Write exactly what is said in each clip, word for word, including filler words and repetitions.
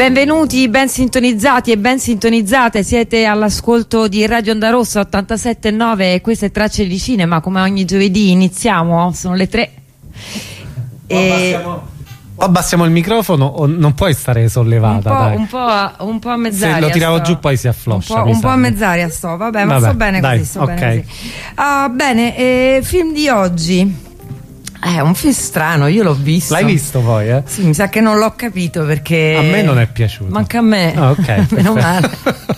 Benvenuti, ben sintonizzati e ben sintonizzate, siete all'ascolto di Radio Onda Rossa ottantasette virgola nove e queste Tracce di Cinema. Come ogni giovedì iniziamo, sono le tre. E... O abbassiamo il microfono o non puoi stare sollevata, un po', dai. Un po', a, un po' a mezz'aria. Se lo tiravo sto. giù poi si affloscia. Un po', un po' a mezz'aria sto, vabbè, ma vabbè, sto bene dai, così, sto okay. bene così. Uh, bene, eh, film di oggi. È un film strano, io l'ho visto. L'hai visto poi, eh? Sì, mi sa che non l'ho capito perché... A me non è piaciuto. Manca a me. Ah, ok. Meno male.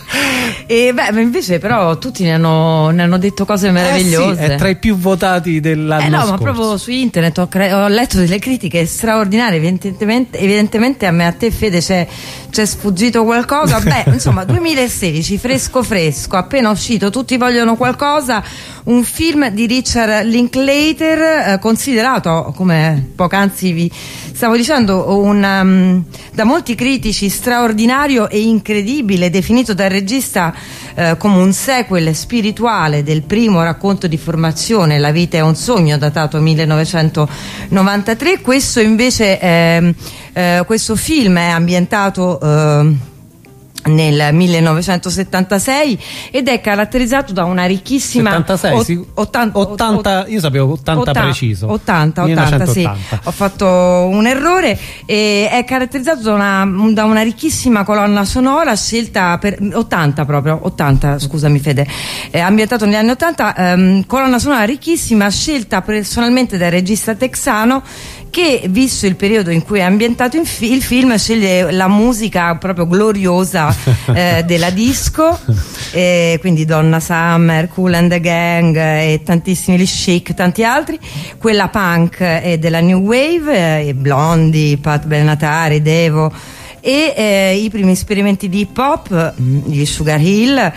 E beh, invece però tutti ne hanno, ne hanno detto cose meravigliose. Eh sì, è tra i più votati dell'anno eh no, scorso. ma proprio su internet ho, cre- ho letto delle critiche straordinarie. Evidentemente, evidentemente a me, a te Fede, c'è, c'è sfuggito qualcosa. Beh, insomma, duemilasedici, fresco fresco, appena uscito, tutti vogliono qualcosa. Un film di Richard Linklater, eh, considerato, come poc'anzi vi stavo dicendo, un, um, da molti critici straordinario e incredibile, definito dal regista eh, come un sequel spirituale del primo racconto di formazione La vita è un sogno, datato millenovecentonovantatré. Questo invece eh, eh, questo film è ambientato eh, nel millenovecentosettantasei ed è caratterizzato da una ricchissima settantasei, ot- sì. ottanta, ottanta, io sapevo ottanta, ottanta preciso, ottanta, ottanta, sì, ho fatto un errore. E è caratterizzato da una, da una ricchissima colonna sonora scelta per ottanta proprio ottanta, scusami Fede, è ambientato negli anni ottanta, ehm, colonna sonora ricchissima scelta personalmente dal regista texano che, visto il periodo in cui è ambientato in fi- il film, sceglie la musica proprio gloriosa eh, della disco, eh, quindi Donna Summer, Kool and the Gang eh, e tantissimi, gli Chic, tanti altri, quella punk e della New Wave, eh, Blondie, Pat Benatar, Devo, e eh, i primi esperimenti di hip hop, gli Sugar Hill eh,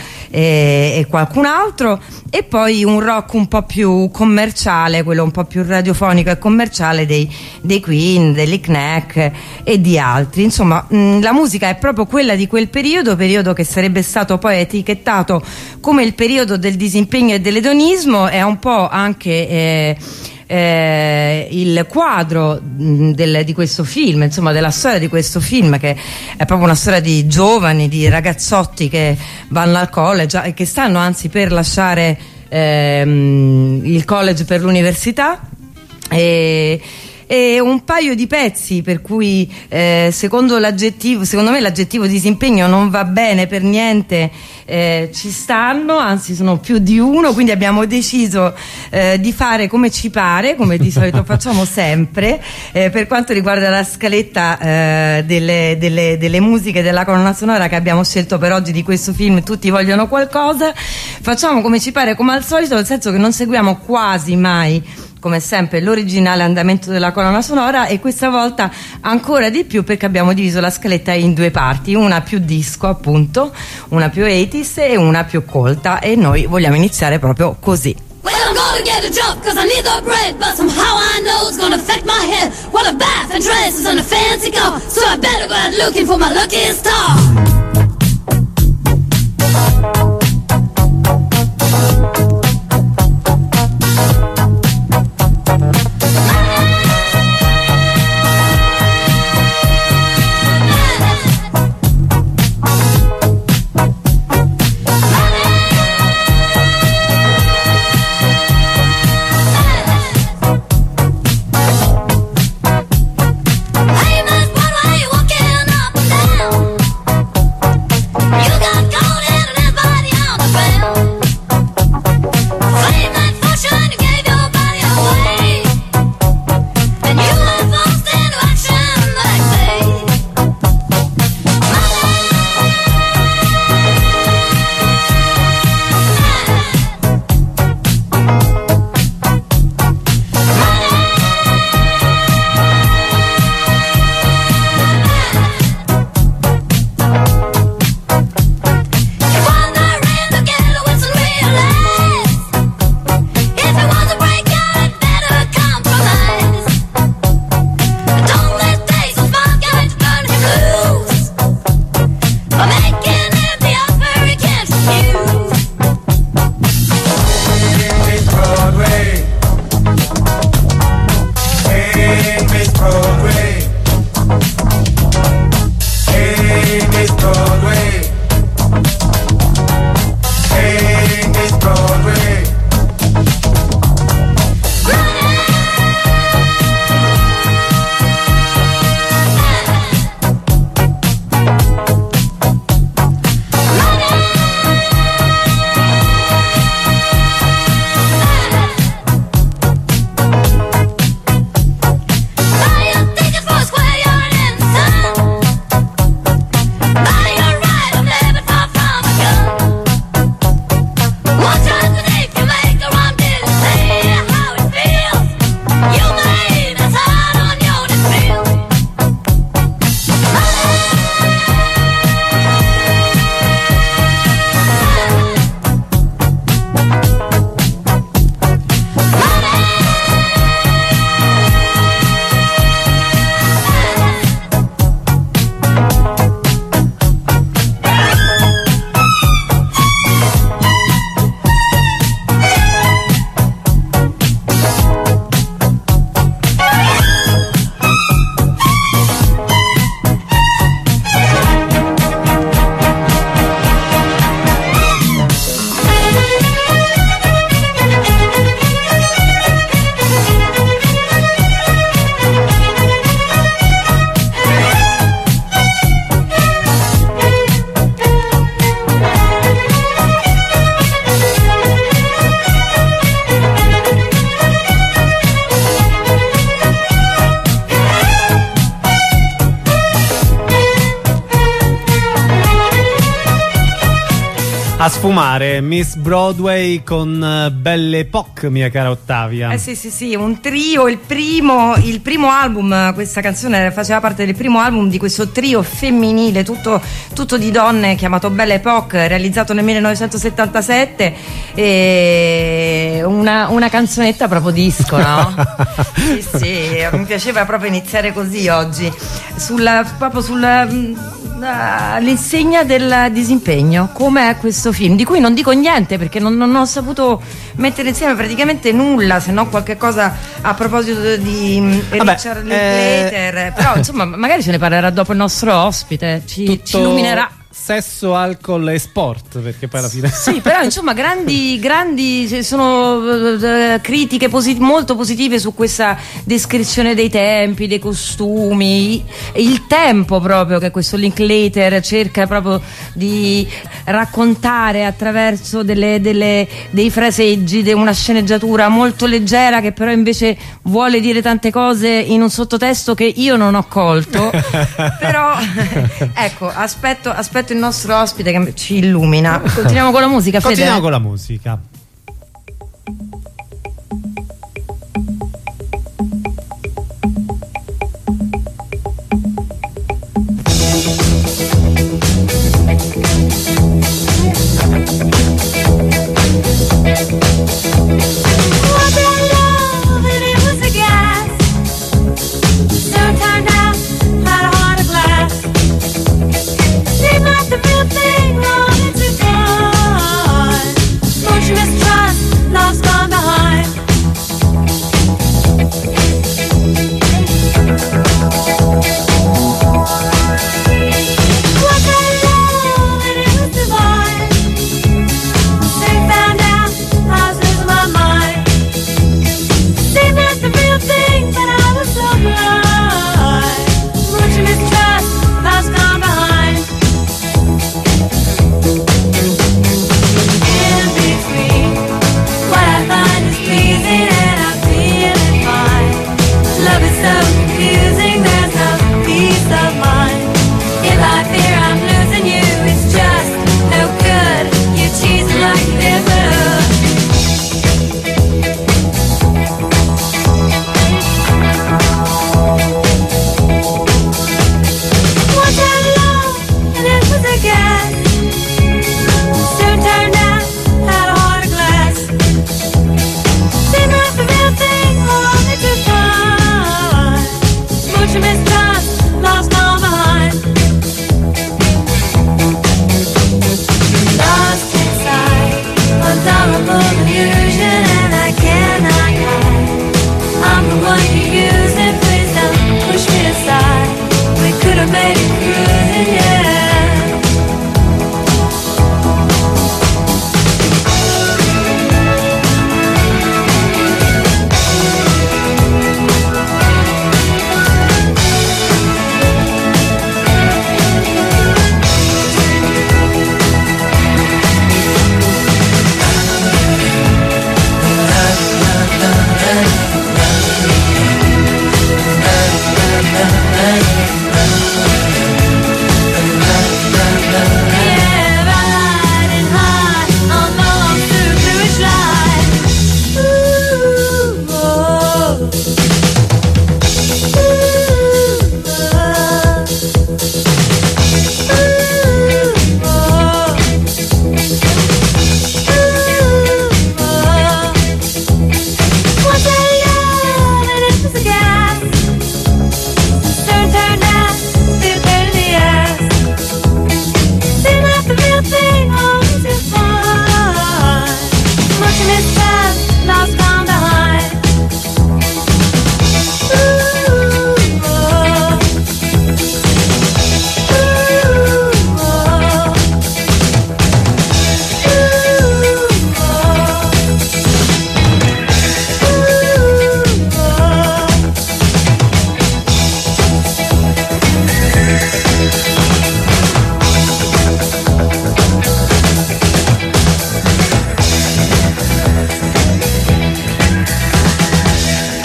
e qualcun altro, e poi un rock un po' più commerciale, quello un po' più radiofonico e commerciale dei, dei Queen, degli Knack e di altri. Insomma, mh, la musica è proprio quella di quel periodo, periodo che sarebbe stato poi etichettato come il periodo del disimpegno e dell'edonismo. È un po' anche eh, Eh, il quadro mh, del, di questo film, insomma della storia di questo film, che è proprio una storia di giovani, di ragazzotti che vanno al college e che stanno anzi per lasciare ehm, il college per l'università, e e un paio di pezzi per cui eh, secondo l'aggettivo, secondo me l'aggettivo disimpegno non va bene per niente, eh, ci stanno, anzi sono più di uno, quindi abbiamo deciso eh, di fare come ci pare, come di solito facciamo sempre, eh, per quanto riguarda la scaletta eh, delle, delle, delle musiche della colonna sonora che abbiamo scelto per oggi di questo film. Tutti vogliono qualcosa, facciamo come ci pare, come al solito, nel senso che non seguiamo quasi mai, come sempre, l'originale andamento della colonna sonora, e questa volta ancora di più perché abbiamo diviso la scaletta in due parti, una più disco appunto, una più ottanta e una più colta, e noi vogliamo iniziare proprio così. Well, I'm gonna get a job cause I need the bread, but somehow I know it's gonna affect my head. Well, a bath and dresses and a fancy car, so I better go out looking for my lucky star. Hey, man, why are you walking up and down? A sfumare Miss Broadway con Belle Époque, mia cara Ottavia. Eh sì sì sì, un trio, il primo, il primo album, questa canzone faceva parte del primo album di questo trio femminile, tutto, tutto di donne, chiamato Belle Époque, realizzato nel millenovecentosettantasette, e una, una canzonetta proprio disco, no? Sì sì, mi piaceva proprio iniziare così oggi, sul, proprio sul... l'insegna del disimpegno, come è questo film, di cui non dico niente perché non, non ho saputo mettere insieme praticamente nulla, se no qualche cosa a proposito di Vabbè, Richard Linklater, eh... però insomma magari ce ne parlerà dopo il nostro ospite, ci, Tutto... ci illuminerà. Sesso, alcol e sport, perché poi alla fine sì, però insomma grandi, grandi sono uh, critiche posit- molto positive su questa descrizione dei tempi, dei costumi, il tempo proprio che questo Linklater cerca proprio di raccontare attraverso delle, delle, dei fraseggi, de una sceneggiatura molto leggera che però invece vuole dire tante cose in un sottotesto che io non ho colto. Però ecco, aspetto, aspetto il nostro ospite che ci illumina. Continuiamo con la musica, Fede? Continuiamo con la musica.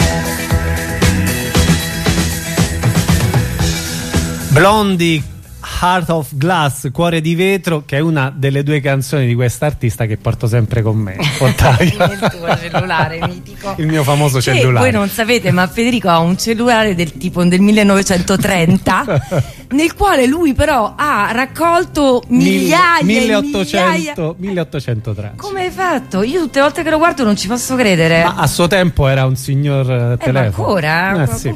Blondie, Heart of Glass, Cuore di vetro, che è una delle due canzoni di questa artista che porto sempre con me. Il tuo cellulare mitico. Il mio famoso che cellulare. Voi non sapete, ma Federico ha un cellulare del tipo del millenovecentotrenta nel quale lui però ha raccolto migliaia milleottocento, milleottocento tracce. Come hai fatto? Io tutte le volte che lo guardo non ci posso credere. Ma a suo tempo era un signor eh, eh, telefono. Ma ancora? Eh, sì.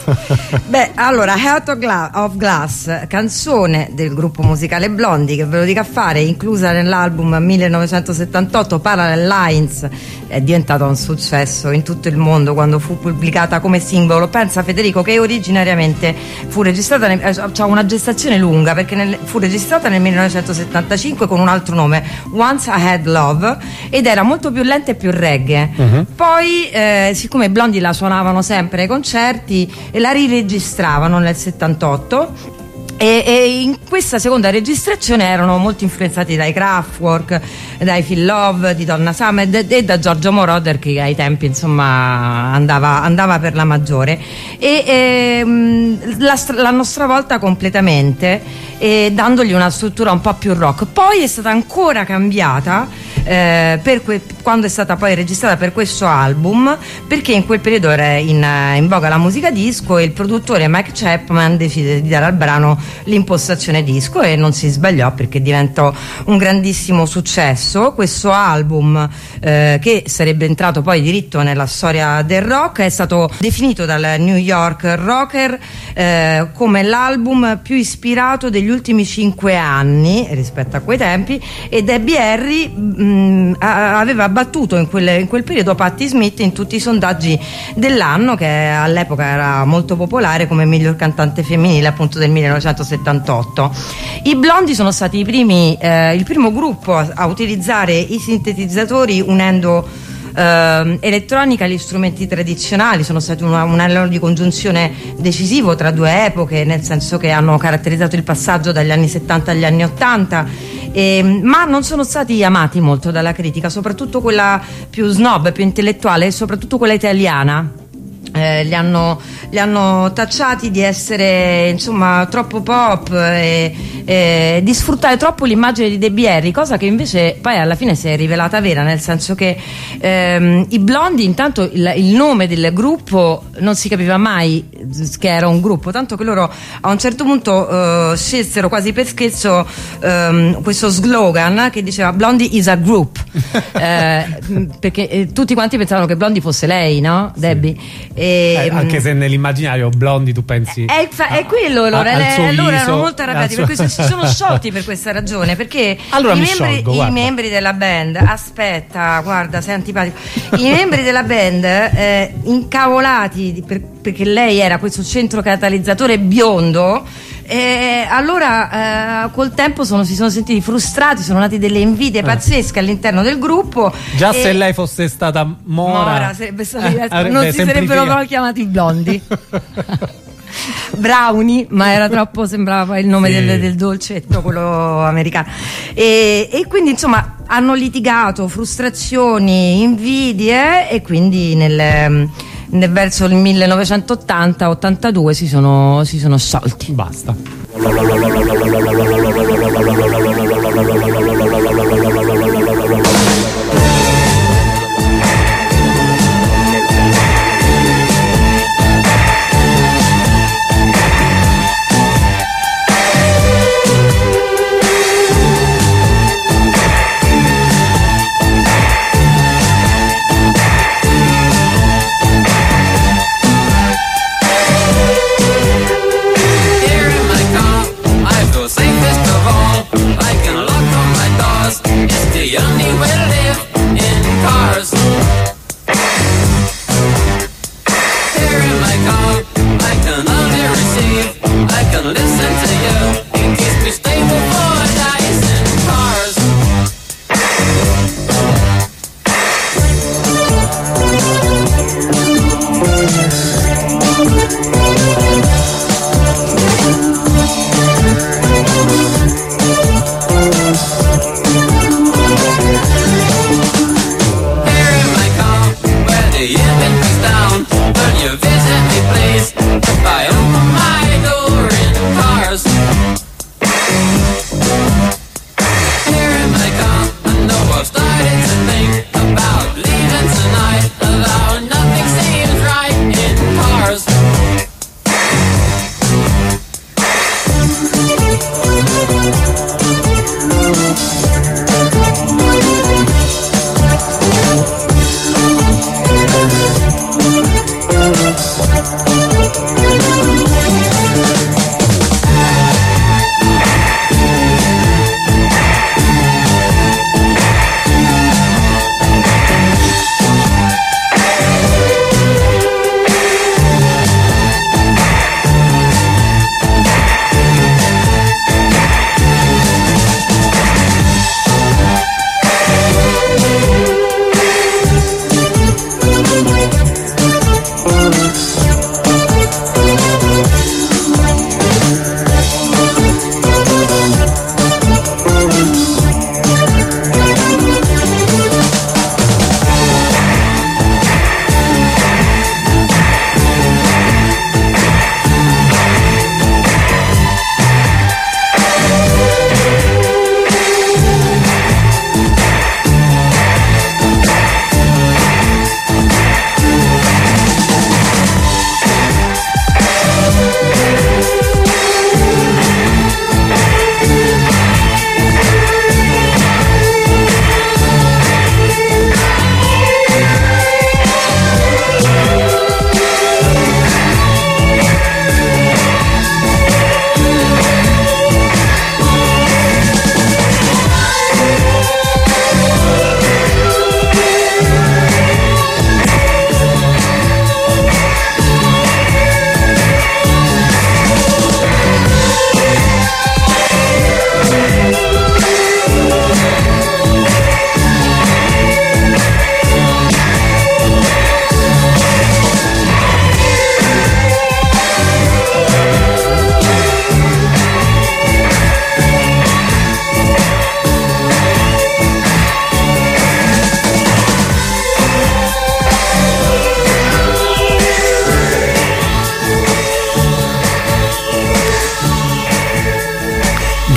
Beh, allora, Heart of, Gla- of Glass, canzone del gruppo musicale Blondie, che ve lo dico a fare, inclusa nell'album millenovecentosettantotto Parallel Lines, è diventata un successo in tutto il mondo quando fu pubblicata come singolo. Pensa, Federico, che originariamente fu registrata nel, eh, c'ha una gestazione lunga, perché nel, fu registrata nel millenovecentosettantacinque con un altro nome, Once I Had Love, ed era molto più lenta e più reggae. Uh-huh. Poi eh, siccome i Blondie la suonavano sempre ai concerti e la riregistravano nel settantotto, E, e in questa seconda registrazione erano molto influenzati dai Kraftwerk, dai Phil Love, di Donna Summer e, e da Giorgio Moroder, che ai tempi insomma andava, andava per la maggiore, e, e la, l'hanno stravolta completamente, e dandogli una struttura un po' più rock. Poi è stata ancora cambiata eh, per que- quando è stata poi registrata per questo album, perché in quel periodo era in, in voga la musica disco e il produttore Mike Chapman decide di dare al brano l'impostazione disco, e non si sbagliò, perché diventò un grandissimo successo. Questo album eh, che sarebbe entrato poi diritto nella storia del rock è stato definito dal New York Rocker eh, come l'album più ispirato degli ultimi cinque anni rispetto a quei tempi, e Debbie Harry mh, aveva battuto in quel, in quel periodo Patti Smith in tutti i sondaggi dell'anno, che all'epoca era molto popolare come miglior cantante femminile, appunto del millenovecentosettantotto. I Blondie sono stati i primi, eh, il primo gruppo a, a utilizzare i sintetizzatori unendo Uh, elettronica agli strumenti tradizionali. Sono stati una, un anello di congiunzione decisivo tra due epoche, nel senso che hanno caratterizzato il passaggio dagli anni settanta agli anni ottanta, e, ma non sono stati amati molto dalla critica, soprattutto quella più snob, più intellettuale, e soprattutto quella italiana. Eh, li hanno, li hanno tacciati di essere insomma troppo pop e, e di sfruttare troppo l'immagine di Debbie Harry, cosa che invece poi alla fine si è rivelata vera, nel senso che ehm, i Blondie, intanto il, il nome del gruppo non si capiva mai che era un gruppo, tanto che loro a un certo punto eh, scelsero quasi per scherzo ehm, questo slogan che diceva Blondie is a group, eh, perché eh, tutti quanti pensavano che Blondie fosse lei, no? Sì. Debbie. E, eh, anche se nell'immaginario Blondie tu pensi è, è, è quello, loro, a, le, loro erano viso, molto arrabbiati, suo... per questo si sono sciolti per questa ragione, perché allora i, mi membri, sciolgo, i membri della band, aspetta, guarda, sei antipatico, i membri della band eh, incavolati per, perché lei era questo centro catalizzatore biondo, e allora eh, col tempo sono, si sono sentiti frustrati, sono nati delle invidie eh. pazzesche all'interno del gruppo. Già e... se lei fosse stata Mora, Mora sarebbe stato eh, non si sarebbero mai chiamati Blondie. Brownie, ma era troppo, sembrava poi il nome sì. del, del dolcetto, quello americano, e, e quindi insomma hanno litigato, frustrazioni, invidie, e quindi nel, nel verso il millenovecentottanta ottantadue si sono, si sono sciolti. Basta. The only way to live in cars. Here in my car, I can only receive, I can listen to you, it keeps me stable for days in cars. Here in my car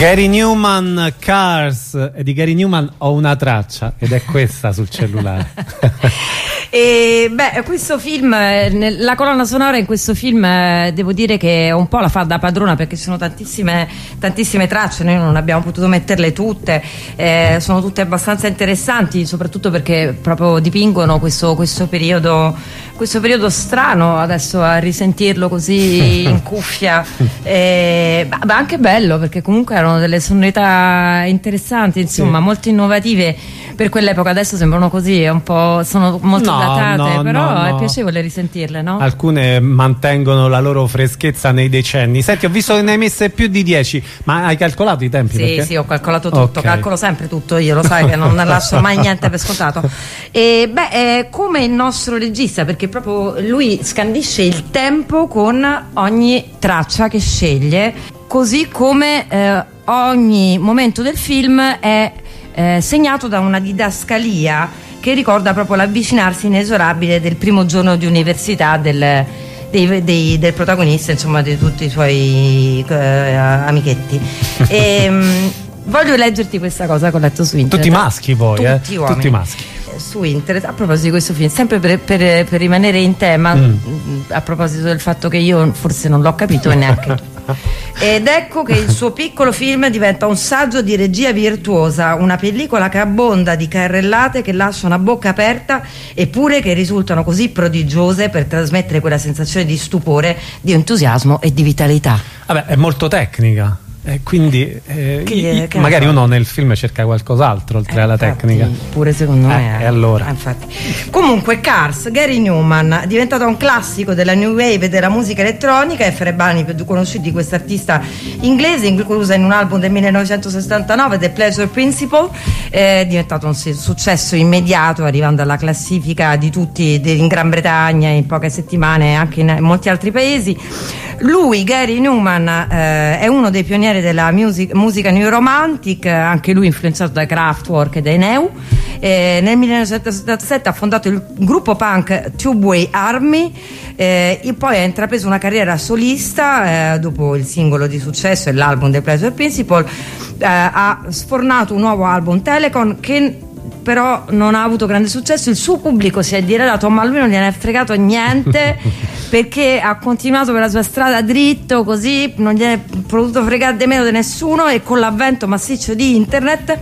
Gary Numan, Cars, e di Gary Numan ho una traccia ed è questa sul cellulare. E beh, questo film, la colonna sonora in questo film devo dire che un po' la fa da padrona, perché ci sono tantissime, tantissime tracce, noi non abbiamo potuto metterle tutte, eh, sono tutte abbastanza interessanti, soprattutto perché proprio dipingono questo, questo periodo questo periodo strano, adesso a risentirlo così in cuffia, eh, ma anche bello, perché comunque erano delle sonorità interessanti, insomma, sì, molto innovative per quell'epoca. Adesso sembrano così, un po', sono molto no, datate, no, però no, è no. piacevole risentirle, no? Alcune mantengono la loro freschezza nei decenni. Senti, ho visto che ne hai messe più di dieci, ma hai calcolato i tempi? Sì, perché? sì, ho calcolato tutto, Okay. calcolo sempre tutto io, lo sai che non lascio mai niente per scontato. E beh, è come il nostro regista, perché proprio lui scandisce il tempo con ogni traccia che sceglie, così come eh, ogni momento del film è eh, segnato da una didascalia che ricorda proprio l'avvicinarsi inesorabile del primo giorno di università del, dei, dei, del protagonista, insomma, di tutti i suoi eh, amichetti. E, mh, voglio leggerti questa cosa che ho letto su internet. Tutti maschi poi, Tutti eh? uomini. Tutti maschi. Su internet, a proposito di questo film, sempre per, per, per rimanere in tema, Mm. a proposito del fatto che io forse non l'ho capito e neanche tu. Ed ecco che il suo piccolo film diventa un saggio di regia virtuosa, una pellicola che abbonda di carrellate che lasciano a bocca aperta, eppure che risultano così prodigiose per trasmettere quella sensazione di stupore, di entusiasmo e di vitalità. Vabbè, è molto tecnica. Eh, quindi eh, Che- i- che magari ne so. uno nel film cerca qualcos'altro oltre Eh, alla infatti, tecnica. pure secondo Eh, me. e allora? Eh, infatti. Comunque, Cars, Gary Numan, è diventato un classico della new wave e della musica elettronica, e fra i brani più conosciuti di quest'artista inglese, inclusa in un album del millenovecentosessantanove, The Pleasure Principle, è diventato un successo immediato, arrivando alla classifica di tutti in Gran Bretagna in poche settimane e anche in molti altri paesi. Lui, Gary Numan, eh, è uno dei pionieri della music, musica new romantic, anche lui influenzato da Kraftwerk e dai Neu. Eh, nel millenovecentosettantasette ha fondato il gruppo punk Tubeway Army, eh, e poi ha intrapreso una carriera solista, eh, dopo il singolo di successo e l'album The Pleasure Principle. Eh, ha sfornato un nuovo album, Telecon, che però non ha avuto grande successo. Il suo pubblico si è diradato, ma a lui non gliene è fregato niente, perché ha continuato per la sua strada dritto, così non gliene è potuto fregare di meno di nessuno, e con l'avvento massiccio di internet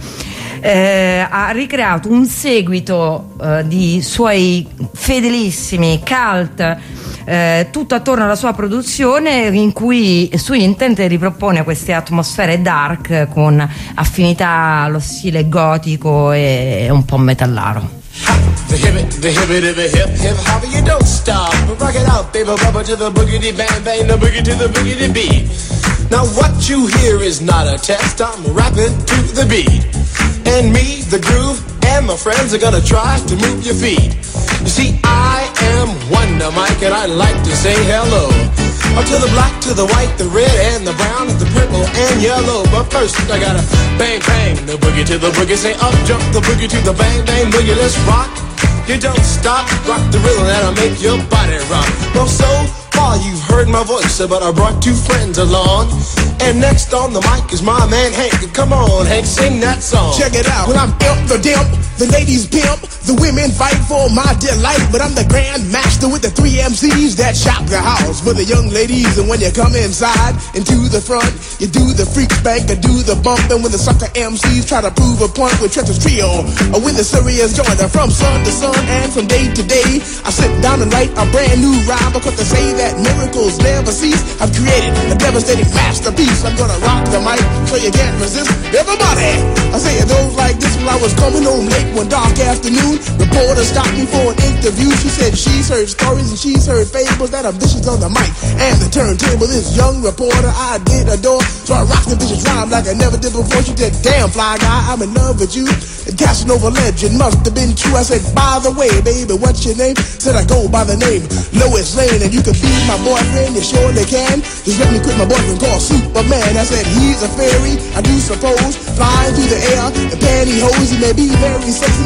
eh, ha ricreato un seguito eh, di suoi fedelissimi cult, Eh, tutto attorno alla sua produzione, in cui su internet ripropone queste atmosfere dark con affinità allo stile gotico e un po' metallaro. The hip, the hip, the hip, hip hop, you don't stop. Rock it out, baby, bubba to the boogity bang bang, the boogie to the boogity beat. Now what you hear is not a test, I'm rapping to the beat. And me, the groove, and my friends are gonna try to move your feet. You see, I am Wonder Mike, and I like to say hello. Up to the black, to the white, the red, and the brown, the purple, and yellow. But first, I gotta bang, bang, the boogie to the boogie. Say up, jump the boogie to the bang, bang, boogie. Let's rock. You don't stop, rock the rhythm that'll make your body rock. Well, so far you've heard my voice, but I brought two friends along. And next on the mic is my man Hank. Come on, Hank, sing that song. Check it out. When I'm imp the dimp, the ladies pimp, the women fight for my delight. But I'm the grand master with the three M Cs that shop the house for the young ladies. And when you come inside into the front, you do the freak spank and do the bump. And when the sucker M Cs try to prove a point with Treacher's Trio, or with the serious joint, from sun to sun and from day to day, I sit down and write a brand new rhyme, because they say that miracles never cease. I've created a devastating masterpiece. I'm gonna rock the mic so you can't resist. Everybody, I say it goes like this. When I was coming home late one dark afternoon, reporter stopped me for an interview. She said she's heard stories and she's heard fables that are vicious on the mic and the turntable. This young reporter I did adore, so I rocked the vicious rhyme like I never did before. She said, damn fly guy, I'm in love with you. And Casanova legend must have been true. I said, by the way, baby, what's your name? Said I go by the name Lois Lane, and you can be my boyfriend, you surely can. Just let me quit my boyfriend called Superman. I said, he's a fairy, I do suppose, flying through the air in pantyhose. He may be very sexy or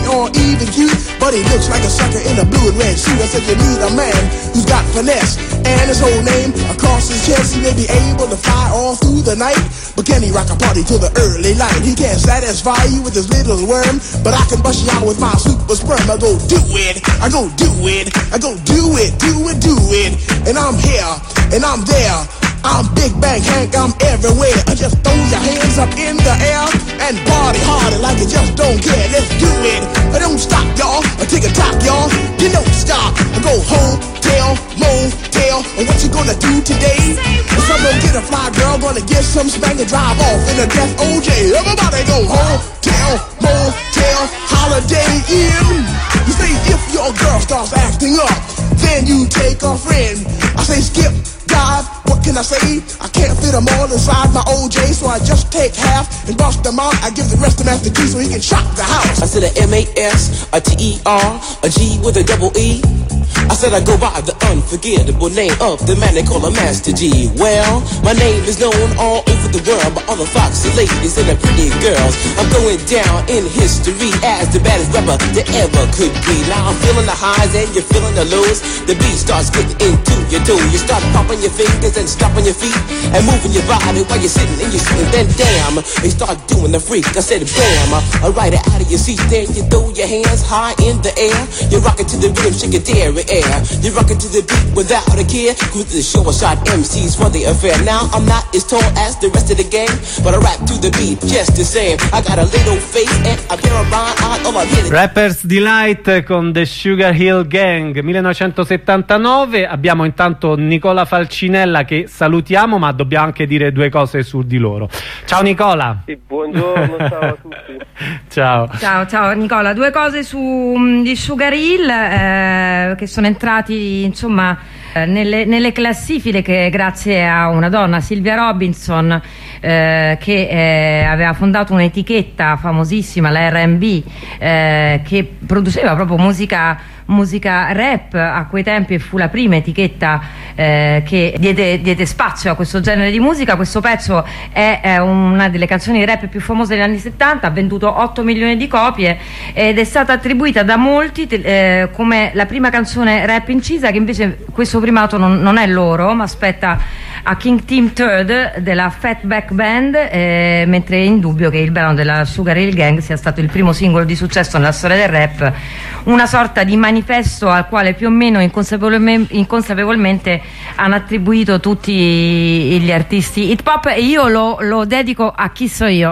even cute, but he looks like a sucker in a blue and red suit. I said, you need a man who's got finesse, and his whole name across his chest. He may be able to fly all through the night, but can he rock a party till the early light? He can't satisfy you with his little worm, but I can bust you out with my super sperm. I go do it, I go do it, I go do it, do it, do it. And I'm here, and I'm there, I'm Big Bang Hank, I'm everywhere. I just throw your hands up in the air and party harder like you just don't care. Let's do it, I don't stop y'all, I take a top y'all, you don't stop. I go hotel, motel, and what you gonna do today? Someone get a fly girl, gonna get some spank and drive off in a death O J. Everybody go hotel, motel, holiday inn. You say if your girl starts acting up, then you take a friend. I say skip, dive, what can I say? I can't fit them all inside my O J, so I just take half and bust them out. I give the rest to Master G so he can shock the house. I said a M A S, a T E R, a G with a double E. I said I go by the unforgettable name of the man they call a Master G. Well, my name is known all over the world by all the foxy ladies and the pretty girls. I'm going down in history as the baddest rapper that ever could be. Now I'm feeling the highs and you're feeling the lows. The beat starts getting into your toe. You start popping your fingers and stomping your feet and moving your body while you're sitting and you're sitting. Then damn, you start doing the freak. I said bam, I ride it out of your seat. Then you throw your hands high in the air. You're rocking to the rhythm, shake your dairy air. You're rocking to the beat without a care. Cruise to the show, I shot M Cs for the affair. Now I'm not as tall as the rest of the gang, but I rap to the beat just the same. I got a little face and I bear a rhyme out all I hit it. Rapper's Delight con The Sugar Hill Gang, millenovecentosettantanove. Abbiamo intanto Nicola Falcinella che salutiamo, ma dobbiamo anche dire due cose su di loro. Ciao Nicola. Sì, buongiorno, ciao a tutti. Ciao. Ciao, ciao Nicola. Due cose sugli Sugar Hill eh, che sono entrati insomma eh, nelle, nelle classifiche che, grazie a una donna, Sylvia Robinson, eh, che eh, aveva fondato un'etichetta famosissima, la R and B, eh, che produceva proprio musica musica rap a quei tempi e fu la prima etichetta eh, che diede, diede spazio a questo genere di musica. Questo pezzo è, è una delle canzoni rap più famose degli anni settanta, ha venduto otto milioni di copie ed è stata attribuita da molti eh, come la prima canzone rap incisa, che invece questo primato non, non è loro, ma aspetta a King Tim Third della Fatback Band, eh, mentre è indubbio che il brano della Sugar Hill Gang sia stato il primo singolo di successo nella storia del rap, una sorta di manifesto al quale più o meno inconsapevolmente, inconsapevolmente hanno attribuito tutti gli artisti hip hop, e io lo, lo dedico a chi so io.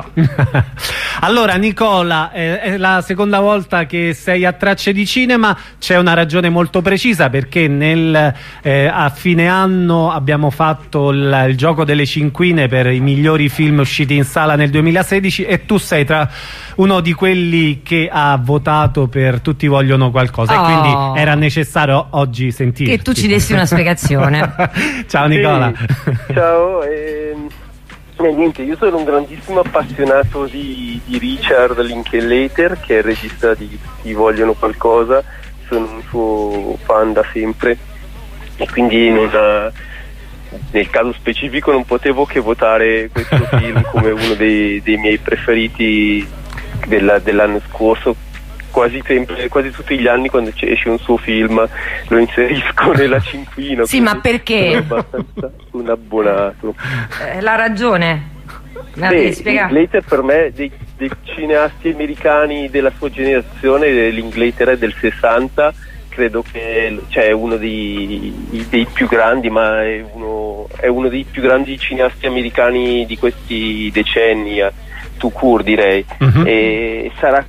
Allora Nicola, eh, è la seconda volta che sei a Tracce di Cinema. C'è una ragione molto precisa, perché nel, eh, a fine anno abbiamo fatto il, il gioco delle cinquine per i migliori film usciti in sala nel duemilasedici, e tu sei tra uno di quelli che ha votato per Tutti vogliono qualcosa, oh. e quindi era necessario oggi sentirti. Che tu ci dessi una spiegazione. Ciao Nicola. Sì, ciao. ehm... Eh, niente, io sono un grandissimo appassionato di, di Richard Linklater, che è il regista di Tutti vogliono qualcosa. Sono un suo fan da sempre e quindi non ha, nel caso specifico non potevo che votare questo film come uno dei, dei miei preferiti della, dell'anno scorso. Quasi sempre, quasi tutti gli anni quando esce un suo film lo inserisco nella cinquina. Sì, ma perché? Sono abbastanza un abbonato. Eh, la ragione? Me la devi spiegare? Linklater per me, dei, dei cineasti americani della sua generazione, Linklater è del sessanta, credo che cioè, è uno dei, dei più grandi, ma è uno, è uno dei più grandi cineasti americani di questi decenni, tout court direi. Uh-huh. E sarà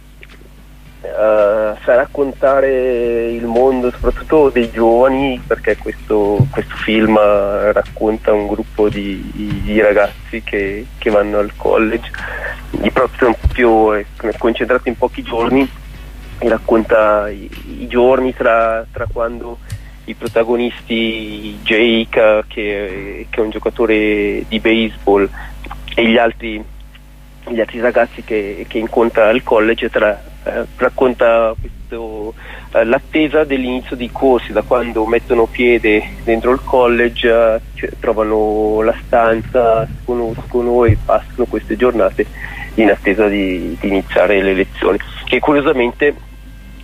Uh, sa raccontare il mondo soprattutto dei giovani, perché questo, questo film racconta un gruppo di, di ragazzi che, che vanno al college, di proprio più è concentrato in pochi giorni, e racconta i, i giorni tra, tra quando i protagonisti, Jake che, che è un giocatore di baseball, e gli altri, gli altri ragazzi che, che incontra al college, tra Eh, racconta questo, eh, l'attesa dell'inizio dei corsi, da quando mettono piede dentro il college, eh, cioè, trovano la stanza, si conoscono e passano queste giornate in attesa di, di iniziare le lezioni, che curiosamente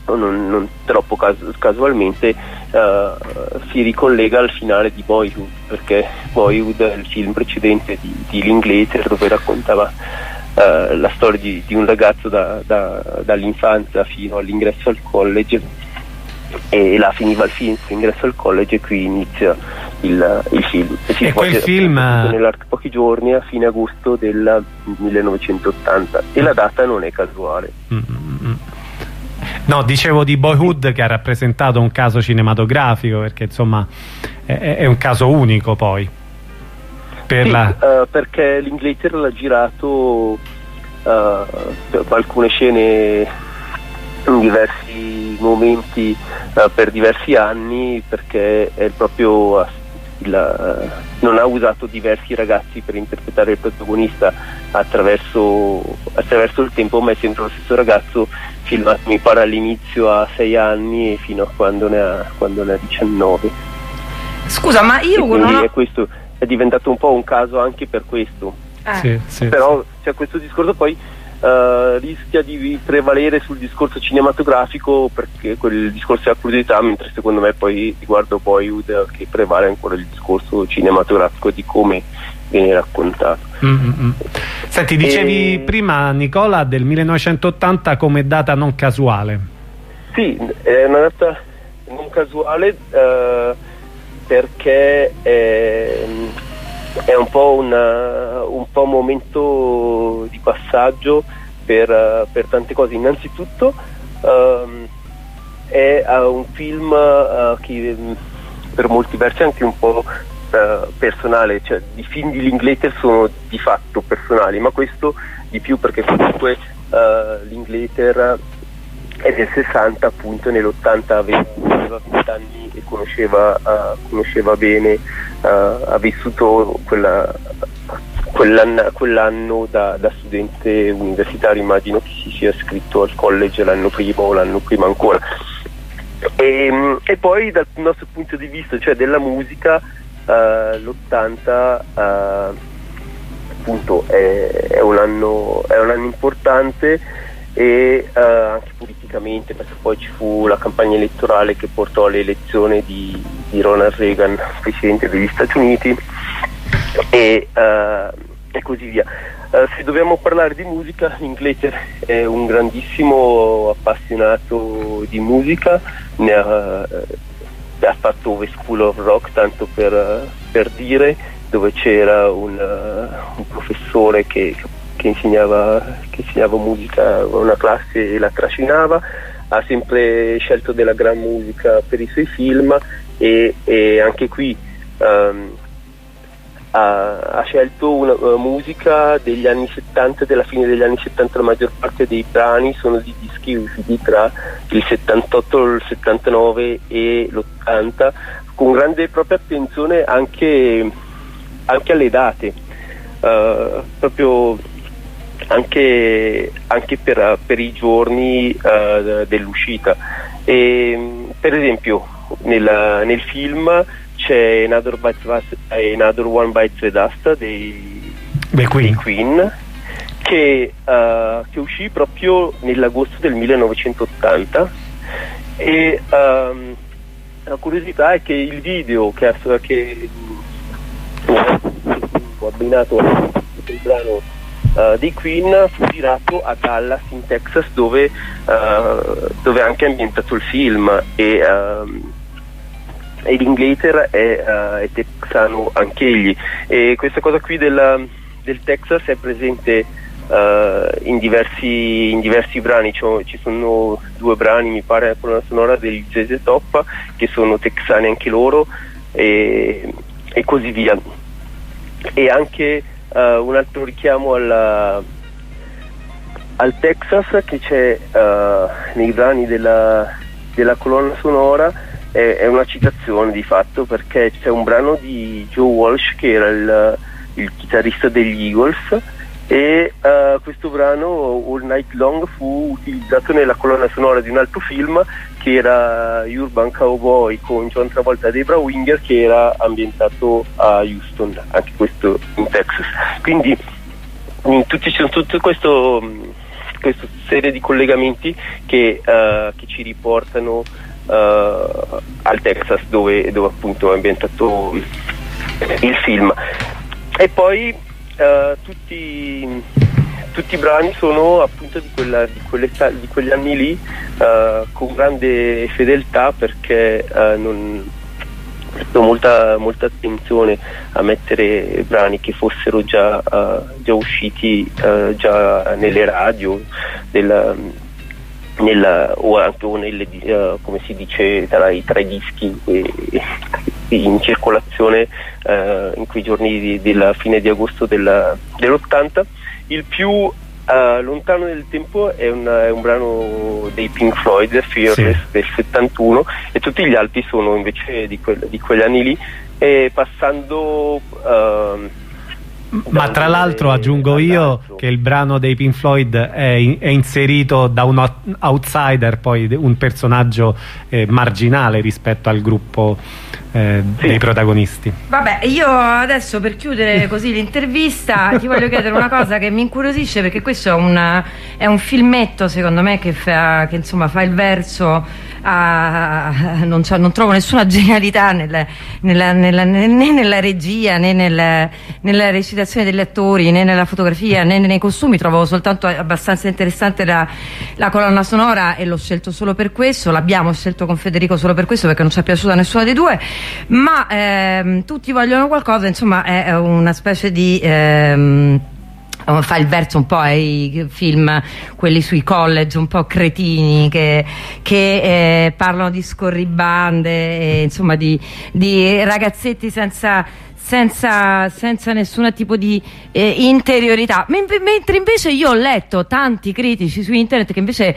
non, non troppo casu- casualmente uh, si ricollega al finale di Boyhood, perché Boyhood è il film precedente di, di Linklater, dove raccontava uh, la storia di, di un ragazzo da, da, dall'infanzia fino all'ingresso al college, e là finiva il film, l'ingresso al college, e qui inizia il, il film e, si e quel film nell'arco di pochi giorni, a fine agosto del millenovecentottanta, e la data non è casuale. Mm-hmm. No, dicevo di Boyhood, che ha rappresentato un caso cinematografico, perché insomma è, è un caso unico poi per sì, la... uh, perché Linklater l'ha girato uh, per alcune scene in diversi momenti uh, per diversi anni, perché è proprio il, uh, non ha usato diversi ragazzi per interpretare il protagonista attraverso, attraverso il tempo, ma è sempre lo stesso ragazzo, filmato mi pare all'inizio a sei anni e fino a quando ne ha, quando ne ha diciannove. Scusa, ma io e non ho... è questo è diventato un po' un caso anche per questo. Eh. Sì, sì, però cioè, questo discorso poi uh, rischia di prevalere sul discorso cinematografico, perché quel discorso è la curiosità, mentre secondo me poi riguardo Boyhood che prevale ancora il discorso cinematografico di come viene raccontato. Mm-hmm. Senti, dicevi e... prima, Nicola, del millenovecentottanta come data non casuale. Sì, è una data non casuale uh, perché è, è un po' una, un po' un momento di passaggio per, uh, per tante cose. Innanzitutto um, è uh, un film uh, che per molti versi è anche un po' uh, personale, cioè i film di Linklater sono di fatto personali, ma questo di più perché comunque uh, Linklater è del sessanta, appunto nell'ottanta aveva venti anni e conosceva, uh, conosceva bene, uh, ha vissuto quella, quell'anno, quell'anno da, da studente universitario, immagino che si sia iscritto al college l'anno prima o l'anno prima ancora. E, e poi dal nostro punto di vista, cioè della musica, uh, l'ottanta uh, appunto è, è, un anno, è un anno importante, e uh, anche politicamente, perché poi ci fu la campagna elettorale che portò all'elezione di, di Ronald Reagan presidente degli Stati Uniti, e, uh, e così via. Uh, se dobbiamo parlare di musica, Linklater è un grandissimo appassionato di musica, ne ha, ha fatto West School of Rock, tanto per, per dire, dove c'era un, uh, un professore che che insegnava, che insegnava musica a una classe e la trascinava. Ha sempre scelto della gran musica per i suoi film, e, e anche qui um, ha, ha scelto una uh, musica degli anni settanta, della fine degli anni settanta. La maggior parte dei brani sono di dischi usciti tra il settantotto, il settantanove e l'ottanta, con grande propria attenzione anche, anche alle date, uh, proprio anche, anche per, per i giorni uh, dell'uscita. E, per esempio nel, nel film c'è Another, Bites, Another One Bites the Dust dei, dei Queen, Queen che, uh, che uscì proprio nell'agosto del millenovecentottanta, e um, la curiosità è che il video che, che ho abbinato al brano Uh, di Queen fu girato a Dallas in Texas, dove, uh, dove è anche ambientato il film, e, uh, e Linklater è, uh, è texano anch'egli, e questa cosa qui della, del Texas è presente uh, in, diversi, in diversi brani. Cioè, ci sono due brani, mi pare, con la sonora degli Z Z Top, che sono texani anche loro, e, e così via. E anche Uh, un altro richiamo alla, al Texas che c'è uh, nei brani della, della colonna sonora, è, è una citazione di fatto, perché c'è un brano di Joe Walsh, che era il, il chitarrista degli Eagles, e uh, questo brano All Night Long fu utilizzato nella colonna sonora di un altro film, che era Urban Cowboy con John Travolta e Debra Winger, che era ambientato a Houston, anche questo in Texas. Quindi in tutti, tutto questo, questa serie di collegamenti che, uh, che ci riportano uh, al Texas, dove, dove appunto è ambientato il film. E poi uh, tutti, tutti i brani sono appunto di, quella, di, quell'età, di quegli anni lì, uh, con grande fedeltà, perché uh, non presto molta, molta attenzione a mettere brani che fossero già, uh, già usciti uh, già nelle radio della, nella, o anche o nelle, uh, come si dice, tra i tre dischi e, in circolazione uh, in quei giorni di, della fine di agosto della, dell'ottanta. Il più Uh, lontano nel tempo è un, è un brano dei Pink Floyd, Fearless, sì, del settantuno, e tutti gli altri sono invece di, quel, di quegli anni lì, e passando uh, ma tra l'altro aggiungo io che il brano dei Pink Floyd è, in, è inserito da un outsider, poi un personaggio eh, marginale rispetto al gruppo eh, sì, dei protagonisti. Vabbè, io adesso, per chiudere così l'intervista, ti voglio chiedere una cosa che mi incuriosisce, perché questo è, una, è un filmetto secondo me che fa, che insomma fa il verso a, non, non trovo nessuna genialità nella, nella, nella, né nella regia né nella, nella recitazione degli attori né nella fotografia né nei costumi. Trovo soltanto abbastanza interessante la, la colonna sonora, e l'ho scelto solo per questo, l'abbiamo scelto con Federico solo per questo, perché non ci è piaciuta nessuna dei due, ma ehm, tutti vogliono qualcosa, insomma è una specie di ehm, fa il verso un po' ai film, quelli sui college un po' cretini che, che eh, parlano di scorribande e, insomma di, di ragazzetti senza senza, senza nessun tipo di eh, interiorità, mentre invece io ho letto tanti critici su internet che invece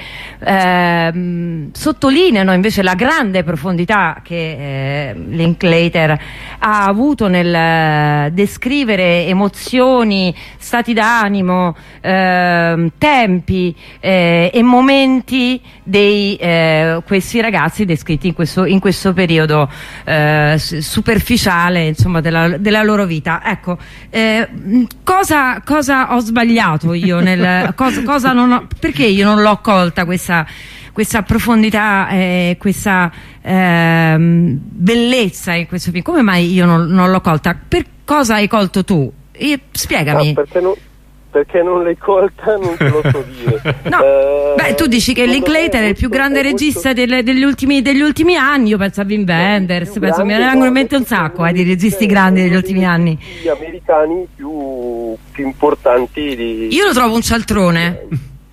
eh, sottolineano invece la grande profondità che eh, Linklater ha avuto nel eh, descrivere emozioni, stati d'animo, eh, tempi eh, e momenti dei eh, questi ragazzi descritti in questo, in questo periodo eh, superficiale, insomma, della della loro vita. Ecco, eh, cosa, cosa ho sbagliato io nel, cosa, cosa non ho, perché io non l'ho colta questa, questa profondità e eh, questa eh, bellezza in questo film? Come mai io non, non l'ho colta? Per cosa hai colto tu? Io, spiegami. No, perché non, perché non l'hai colta non te lo so dire. No, eh, beh, tu dici che Linklater è il più grande regista molto... delle, degli, ultimi, degli ultimi anni. Io penso a Wim Wenders, penso, mi vengono in mente un sacco eh, di registi grandi degli ultimi anni. Gli americani più, più importanti di... Io lo trovo un cialtrone.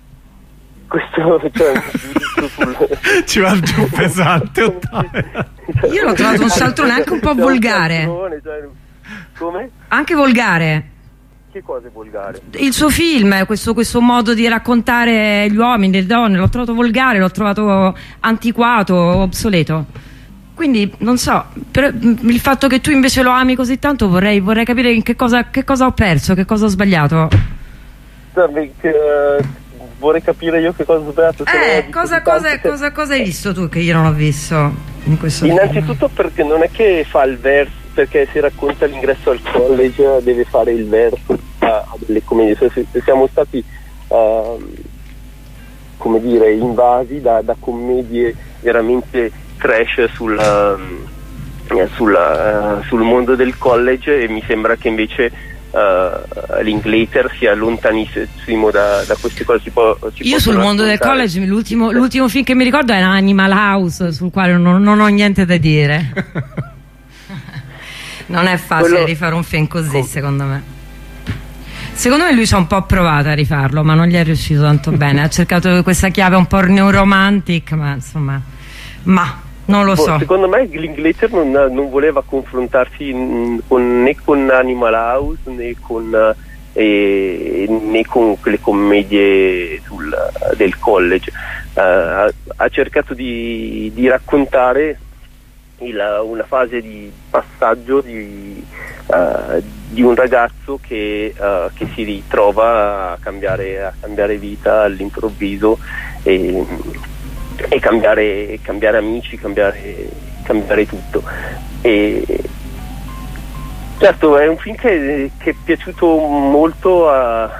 Questo, cioè, sul... ci va giù pesante. Io l'ho trovato un cialtrone anche un po' volgare. Cioè, come? Anche volgare. Che cose volgari? Il suo film, questo, questo modo di raccontare gli uomini, le donne, l'ho trovato volgare, l'ho trovato antiquato, obsoleto. Quindi non so, per il fatto che tu invece lo ami così tanto, vorrei, vorrei capire in che cosa, che cosa ho perso, che cosa ho sbagliato. Vabbè, che, uh, vorrei capire io che cosa ho sbagliato. Eh, cosa, cosa, cosa, cosa hai visto tu che io non ho visto in questo Innanzitutto film? Perché non è che fa il verso, perché si racconta l'ingresso al college, deve fare il verso a, a delle commedie. Siamo stati uh, come dire invasi da, da commedie veramente trash sul, uh, sul, uh, sul mondo del college, e mi sembra che invece uh, Linklater sia lontanissimo da, da queste cose. Si può, si Io sul mondo del college l'ultimo, l'ultimo film che mi ricordo era Animal House, sul quale non, non ho niente da dire. Non è facile Quello... rifare un film così, oh. secondo me. Secondo me lui ci ha un po' provato a rifarlo, ma non gli è riuscito tanto bene. Ha cercato questa chiave un po' neuromantic, ma insomma, ma non lo so. Secondo me Linklater non, non voleva confrontarsi in, con, né con Animal House né con, eh, né con quelle commedie sul, del college. Uh, ha, ha cercato di, di raccontare Il, una fase di passaggio di, uh, di un ragazzo che, uh, che si ritrova a cambiare, a cambiare vita all'improvviso e, e cambiare, cambiare amici, cambiare, cambiare tutto. E, certo, è un film che, che è piaciuto molto a,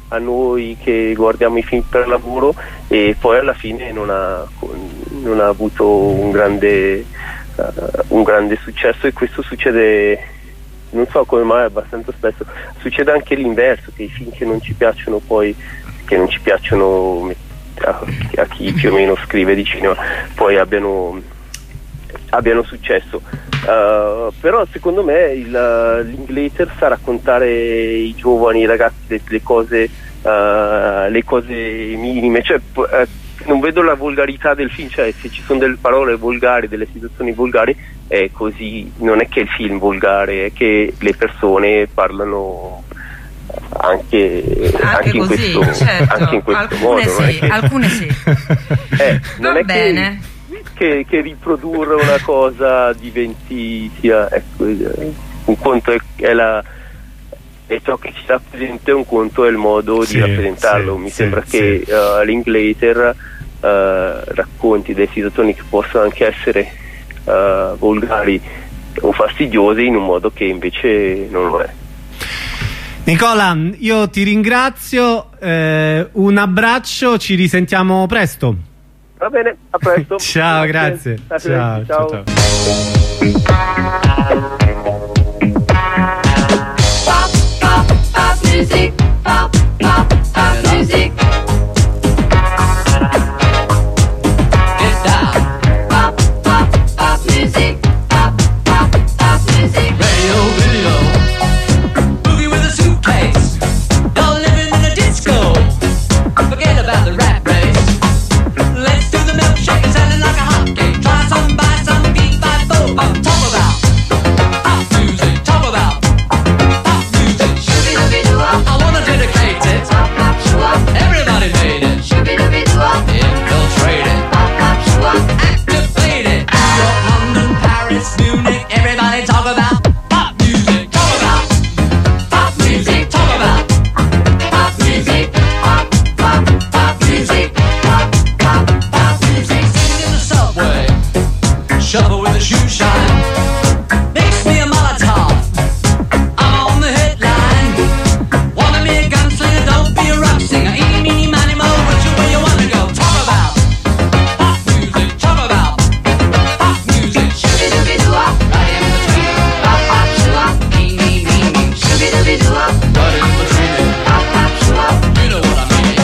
a noi che guardiamo i film per lavoro, e poi alla fine non ha, non ha avuto un grande, uh, un grande successo, e questo succede, non so come mai, abbastanza spesso. Succede anche l'inverso, che i film che non ci piacciono poi, che non ci piacciono a, a chi più o meno scrive di cinema, poi abbiano, abbiano successo. Uh, però secondo me il, l'Linklater sa raccontare i giovani, i ragazzi, le, le cose uh, le cose minime, cioè uh, non vedo la volgarità del film, cioè se ci sono delle parole volgari, delle situazioni volgari, è così, non è che il film volgare, è che le persone parlano anche, anche, anche in così, questo, certo. anche in questo alcune modo, sì, non è che, alcune sì. eh, non Va è bene. che, Che, che riprodurre una cosa diventi sia, ecco, un conto è, è la è ciò che ci rappresenta, un conto è il modo sì, di rappresentarlo. sì, mi sì, sembra sì. che uh, Linklater uh, racconti delle situazioni che possono anche essere uh, volgari o fastidiose in un modo che invece non lo è. Nicola, io ti ringrazio, eh, un abbraccio, ci risentiamo presto. Va bene, a presto. Ciao, grazie. grazie. Ciao, ciao, ciao. Pop, pop, pop music. Pop, pop, pop music. Get down. Pop, pop, pop music. Pop, pop, pop music. Radio, video. Boogie with a suitcase. You're living in a disco. Forget about the rat race. Let's do the milkshake and sell it like a hotcake. Try some, buy some, beat by four. Talk about pop music. Talk about pop music. Shooby-dooby-doo-wop. I wanna dedicate it. Pop, pop, shoo-wop. Everybody made it. Shooby-dooby-doo-wop. Infiltrate it. Pop, pop, shoo-wop. Activate it. New York, London, Paris, Munich. Everybody talk about pop music. Talk about pop music. Talk about Pop music. Pop, pop, pop music. Pop, pop, pop music. singing in the subway. Shuffle with the shoe shine. Makes me a Molotov. I'm on the headline. Wanna be a gunslinger, don't be a rock singer. Eeny, meeny, miny, mo, which way you wanna go? Talk about pop music. Talk about pop music. Shooby-dooby-doo-wop. Right in between. Pop, pop, shoo-wop. Eeny, meeny, meeny. Shooby-dooby-doo-wop. Right in between. Pop, pop, shoo-wop. You know what I mean.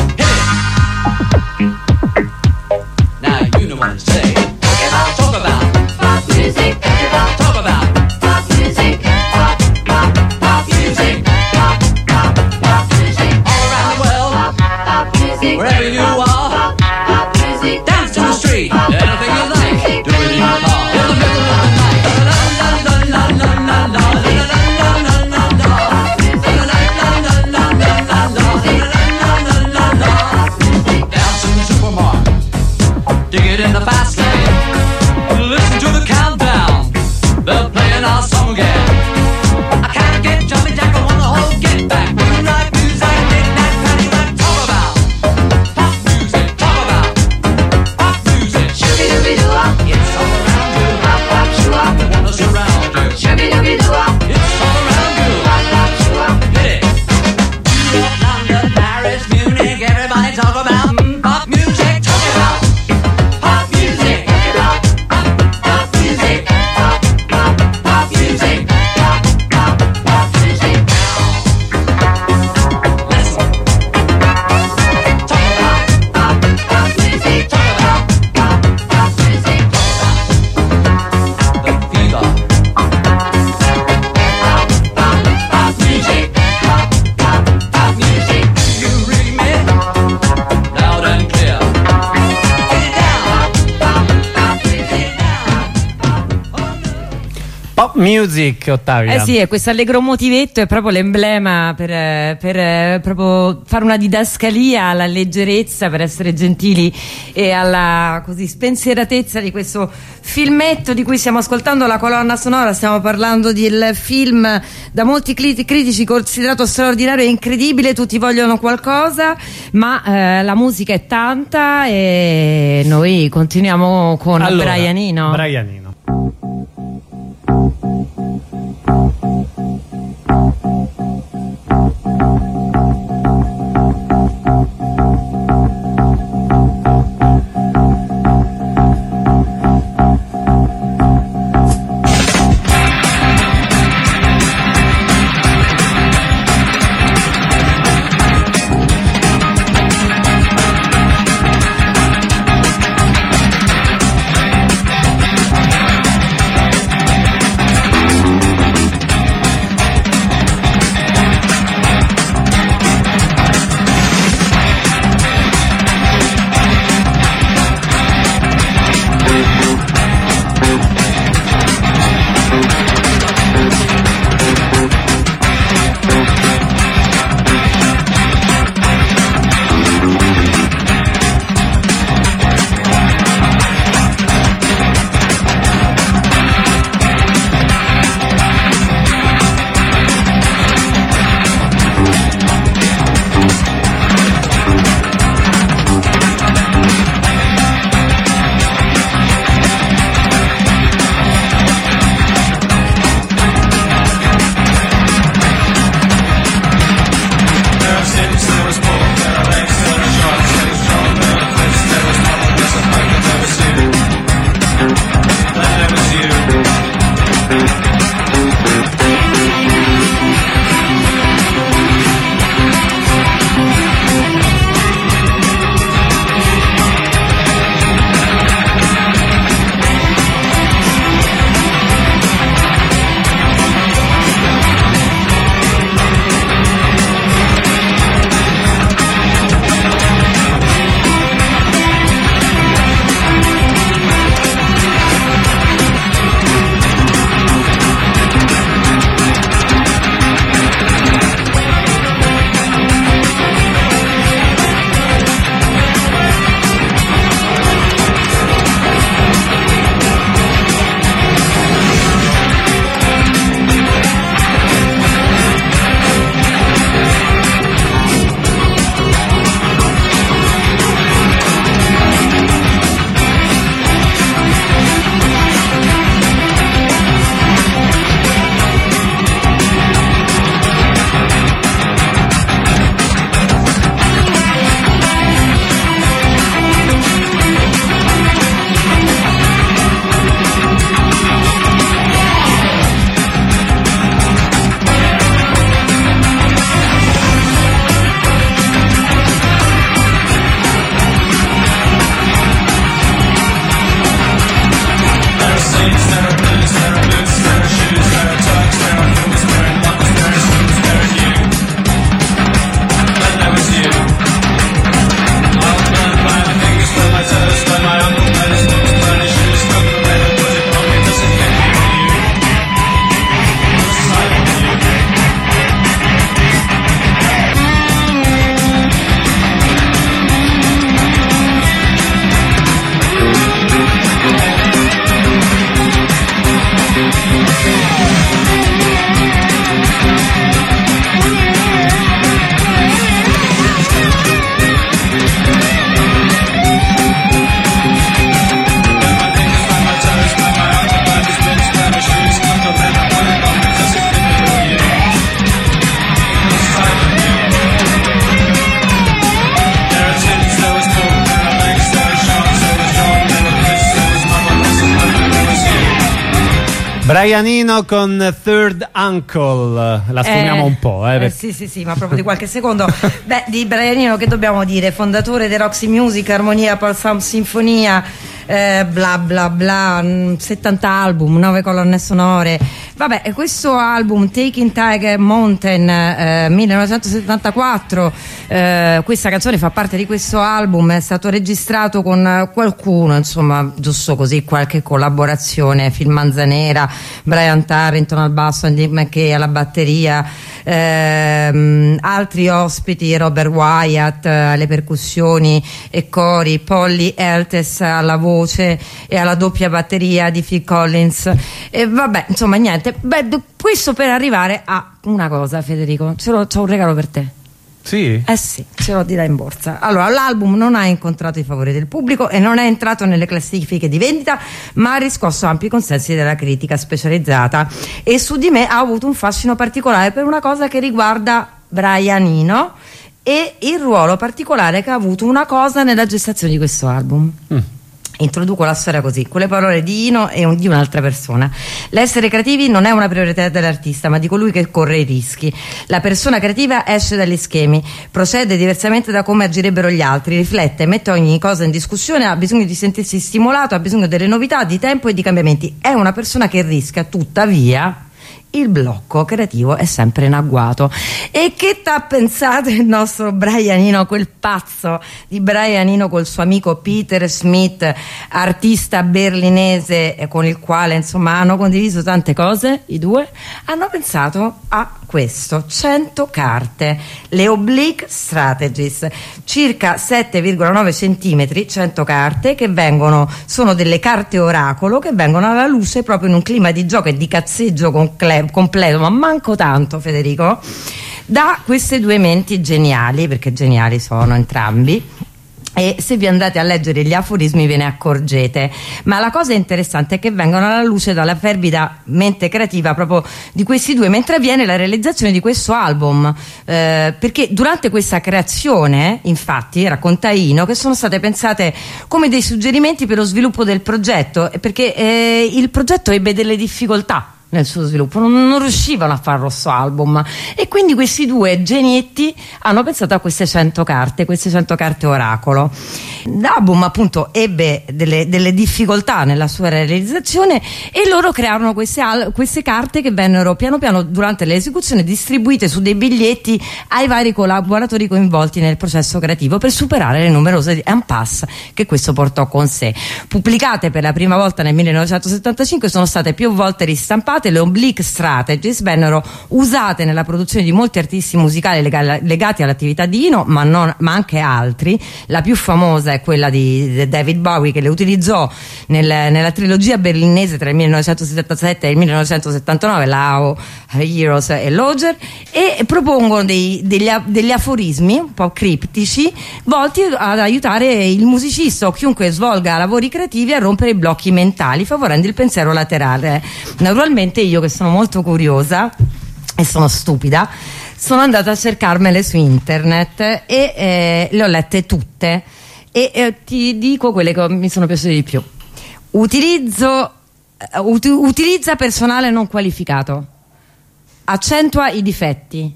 Hit it. Now you know what to say. Talk about Pop music. Talk about Pop music. Pop, pop, pop music. Pop, pop, pop music. all around the world, Pop, pop music. wherever you are. Pop, pop music. Dance to the street, anything you like. Do it in your car, in the middle of the night. La la la la la la la la la la la la la la. La la la la la la la la la la la la la. Dance in the supermarket, dig it in the fast lane. Listen to the countdown, they're playing our song again. I can't get jumpy jack, I wanna hold get back. Moonlight music, knick-knack, paddywhack. Talk about pop music, talk about pop music. Shooby-dooby-doo-wop. It's all around you, Pop, pop, shoo-wop. wanna surround you. Shooby-dooby-doo-wop. It's all around you, Pop, pop, shoo-wop. hit it. New York, London, Paris, Munich, everybody talk about mm, pop music. Talk about pop music. Pop, pop, pop music. Pop, pop, pop music. Pop, pop, pop music. Listen, talk about Pop, pop music. talk about Pop, pop music. the fever. Pop, pop, pop music. Pop, pop, pop music. You read me loud and clear. Get it down, Pop, pop music. get it down. Pop music, Ottavia. Eh sì, e questo allegro motivetto è proprio l'emblema per, eh, per eh, proprio fare una didascalia alla leggerezza, per essere gentili, e alla così spensieratezza di questo filmetto di cui stiamo ascoltando la colonna sonora. Stiamo parlando del film da molti cli- critici considerato straordinario e incredibile. Tutti vogliono qualcosa, ma eh, la musica è tanta, e noi continuiamo con Allora, Brianino. Brianino. Brian Eno con Third Uncle, la sfumiamo eh, un po', eh, eh, perché... sì sì sì, ma proprio di qualche secondo. Beh, di Brian Eno che dobbiamo dire? Fondatore di Roxy Music, Armonia, Pulsam Sinfonia, eh, bla bla bla, settanta album, nove colonne sonore. Vabbè, questo album Taking Tiger Mountain, eh, millenovecentosettantaquattro, eh, questa canzone fa parte di questo album, è stato registrato con qualcuno, insomma, giusto così, qualche collaborazione, Phil Manzanera, Brian Tarrington al basso, Andy McKay alla batteria, ehm, altri ospiti, Robert Wyatt alle percussioni e cori, Polly Eltes alla voce e alla doppia batteria di Phil Collins, e vabbè, insomma, niente. Beh, questo per arrivare a una cosa, Federico, ce l'ho, c'ho un regalo per te. Sì? Eh sì, ce l'ho di là in borsa. Allora, l'album non ha incontrato i favori del pubblico e non è entrato nelle classifiche di vendita, ma ha riscosso ampi consensi della critica specializzata, e su di me ha avuto un fascino particolare per una cosa che riguarda Brian Eno e il ruolo particolare che ha avuto una cosa nella gestazione di questo album. Mm. Introduco la storia così, con le parole di Eno e un, di un'altra persona. L'essere creativi non è una priorità dell'artista, ma di colui che corre i rischi. La persona creativa esce dagli schemi, procede diversamente da come agirebbero gli altri, riflette, mette ogni cosa in discussione, ha bisogno di sentirsi stimolato, ha bisogno delle novità, di tempo e di cambiamenti. È una persona che rischia, tuttavia il blocco creativo è sempre in agguato. E che t'ha pensato il nostro Brian Eno, quel pazzo di Brian Eno col suo amico Peter Smith, artista berlinese con il quale insomma hanno condiviso tante cose, i due? Hanno pensato a questo: cento carte, le Oblique Strategies, circa sette virgola nove centimetri, cento carte che vengono, sono delle carte oracolo che vengono alla luce proprio in un clima di gioco e di cazzeggio concle- completo, ma manco tanto, Federico, da queste due menti geniali, perché geniali sono entrambi. E se vi andate a leggere gli aforismi ve ne accorgete, ma la cosa interessante è che vengono alla luce dalla fervida mente creativa proprio di questi due mentre avviene la realizzazione di questo album, eh, perché durante questa creazione, infatti, racconta Eno, che sono state pensate come dei suggerimenti per lo sviluppo del progetto, perché eh, il progetto ebbe delle difficoltà nel suo sviluppo, non, non riuscivano a fare questo album, e quindi questi due genietti hanno pensato a queste cento carte, queste cento carte oracolo. L'album appunto ebbe delle, delle difficoltà nella sua realizzazione e loro crearono queste, al- queste carte che vennero piano piano durante l'esecuzione distribuite su dei biglietti ai vari collaboratori coinvolti nel processo creativo per superare le numerose impasse che questo portò con sé. Pubblicate per la prima volta nel millenovecentosettantacinque, sono state più volte ristampate. Le Oblique Strategies vennero usate nella produzione di molti artisti musicali lega- legati all'attività di Eno, ma, non, ma anche altri. La più famosa è quella di David Bowie, che le utilizzò nel, nella trilogia berlinese tra il millenovecentosettantasette e il millenovecentosettantanove, Lao, Heroes e Lodger, e propongono dei, degli, degli aforismi un po' criptici volti ad aiutare il musicista o chiunque svolga lavori creativi a rompere i blocchi mentali, favorendo il pensiero laterale. Naturalmente io, che sono molto curiosa e sono stupida, sono andata a cercarmele su internet e eh, le ho lette tutte e eh, ti dico quelle che mi sono piaciute di più. Utilizzo, ut- utilizza personale non qualificato, accentua i difetti,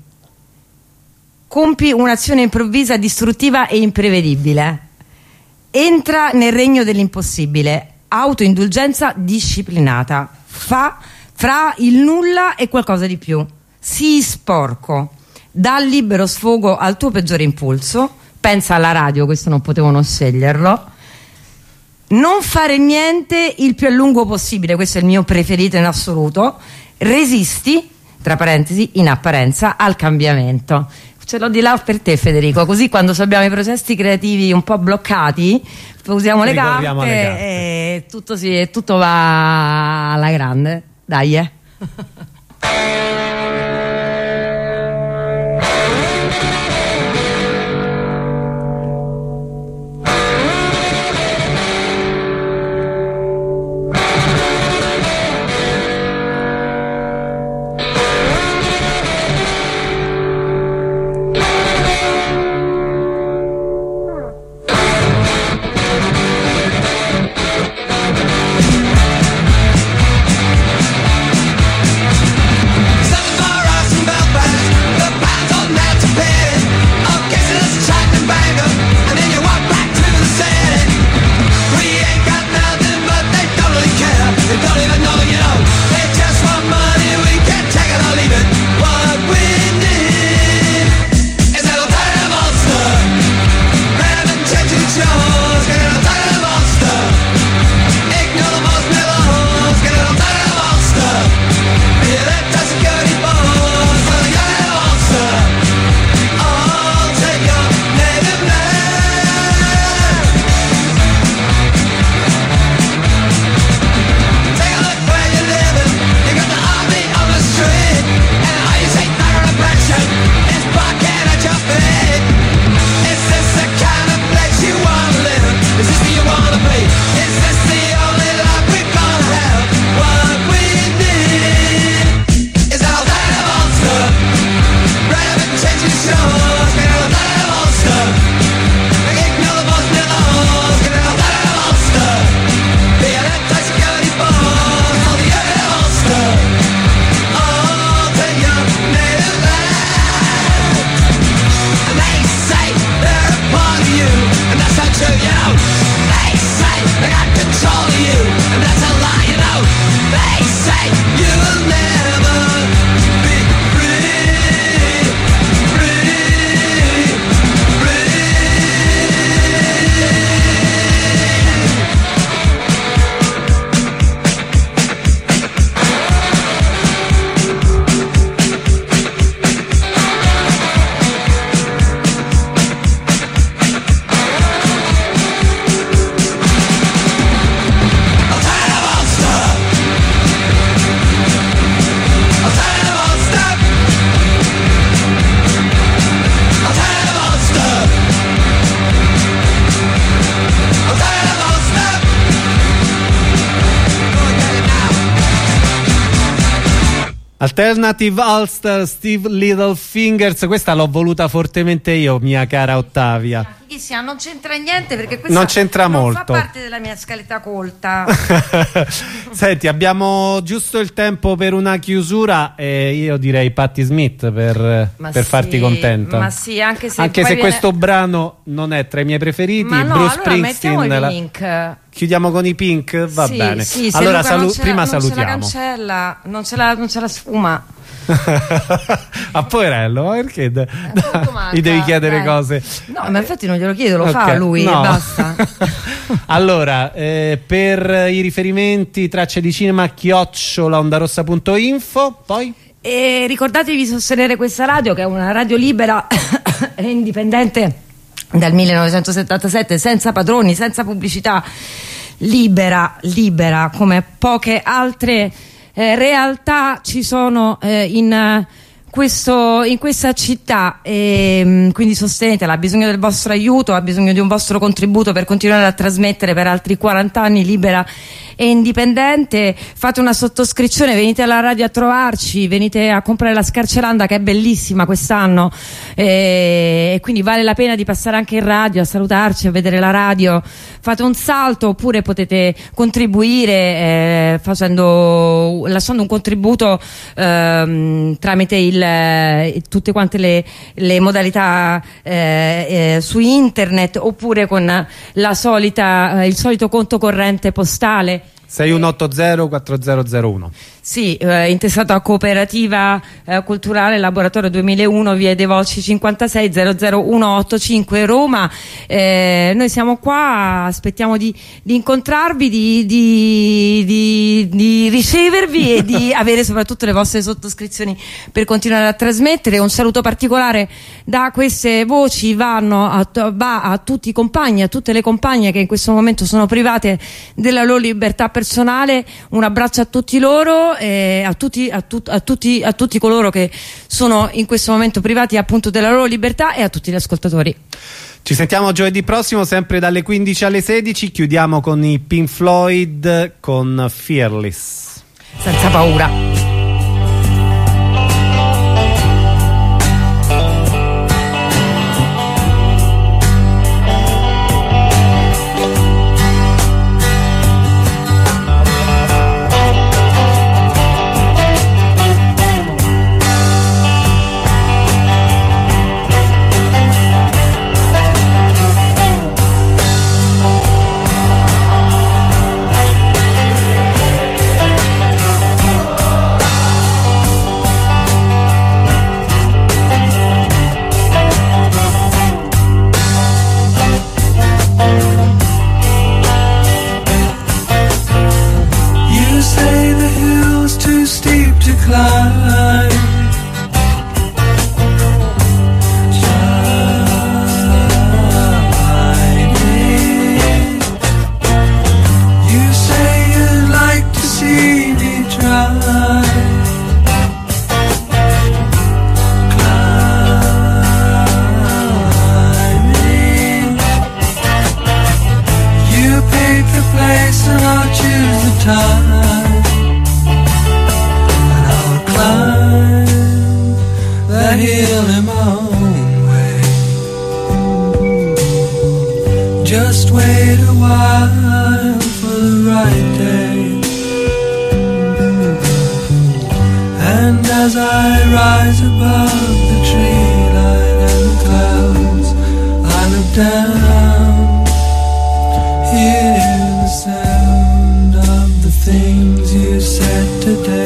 compi un'azione improvvisa, distruttiva e imprevedibile, entra nel regno dell'impossibile, autoindulgenza disciplinata, fa fra il nulla e qualcosa di più, sii sporco, dà libero sfogo al tuo peggiore impulso, pensa alla radio, questo non potevo non sceglierlo, non fare niente il più a lungo possibile, questo è il mio preferito in assoluto, resisti, tra parentesi, in apparenza, al cambiamento. Ce l'ho di là per te, Federico, così quando abbiamo i processi creativi un po' bloccati usiamo le carte, le carte e tutto, si, tutto va alla grande. Dai, eh. You'll never be free, free, free. Alternative Ulster, Steve Littlefingers, questa l'ho voluta fortemente io, mia cara Ottavia. Fighissima, non c'entra niente perché questa non c'entra non molto. fa parte della mia scaletta colta. Senti, abbiamo giusto il tempo per una chiusura e io direi Patti Smith per, per sì, farti contenta. Ma sì, anche se, anche se viene... questo brano non è tra i miei preferiti. Ma no, Bruce allora mettiamo i la... Pink. Chiudiamo con i Pink? Va sì, bene. Sì, allora Luca salu- non prima la, salutiamo. Non ce la cancella, non ce la, non ce la sfuma. Ah, poverello, perché da, da, manca, gli devi chiedere dai. cose? No, ma infatti non glielo chiedo, lo Okay, fa lui no. e basta. Allora, eh, per i riferimenti tracce di cinema chiocciola ondarossa punto info, poi e ricordatevi di sostenere questa radio, che è una radio libera e indipendente dal millenovecentosettantasette, senza padroni, senza pubblicità, libera, libera come poche altre eh, realtà ci sono eh, in, eh, questo, in questa città, e mh, quindi sostenetela, ha bisogno del vostro aiuto, ha bisogno di un vostro contributo per continuare a trasmettere per altri quaranta anni libera e indipendente. Fate una sottoscrizione, venite alla radio a trovarci, venite a comprare la Scarceranda che è bellissima quest'anno, e, e quindi vale la pena di passare anche in radio a salutarci, a vedere la radio. Fate un salto, oppure potete contribuire eh, facendo, lasciando un contributo ehm, tramite il, eh, tutte quante le, le modalità eh, eh, su internet, oppure con la solita, eh, il solito conto corrente postale sei uno otto zero quattro zero zero uno. Sì, eh, intestato a Cooperativa eh, Culturale Laboratorio duemilauno, via dei Volsci cinquantasei, zero zero uno otto cinque Roma. Eh, noi siamo qua, aspettiamo di, di incontrarvi, di, di, di, di ricevervi e di avere soprattutto le vostre sottoscrizioni per continuare a trasmettere. Un saluto particolare da queste voci vanno a, va a tutti i compagni, a tutte le compagne che in questo momento sono private della loro libertà personale. Un abbraccio a tutti loro. Eh, a, tutti, a, tu, a, tutti, a tutti coloro che sono in questo momento privati appunto della loro libertà, e a tutti gli ascoltatori. Ci sentiamo giovedì prossimo, sempre dalle quindici alle sedici. Chiudiamo con i Pink Floyd con Fearless. Senza paura. Just wait a while for the right day. And as I rise above the tree line and the clouds, I look down, hear the sound of the things you said today.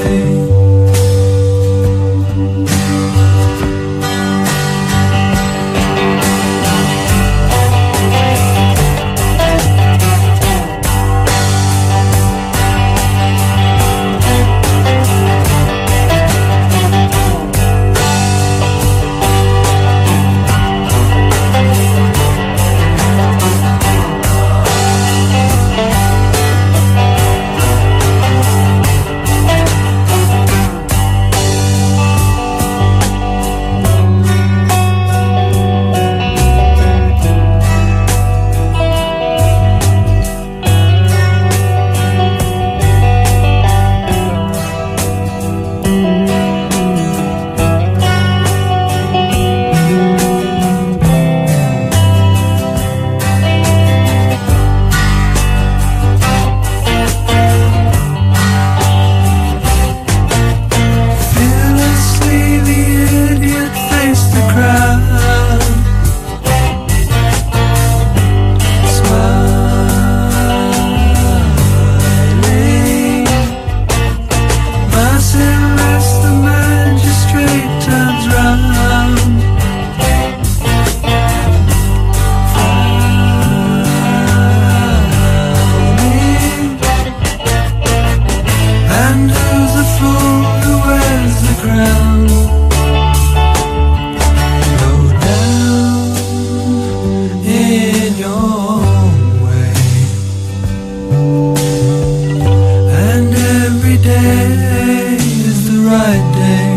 day is the right day.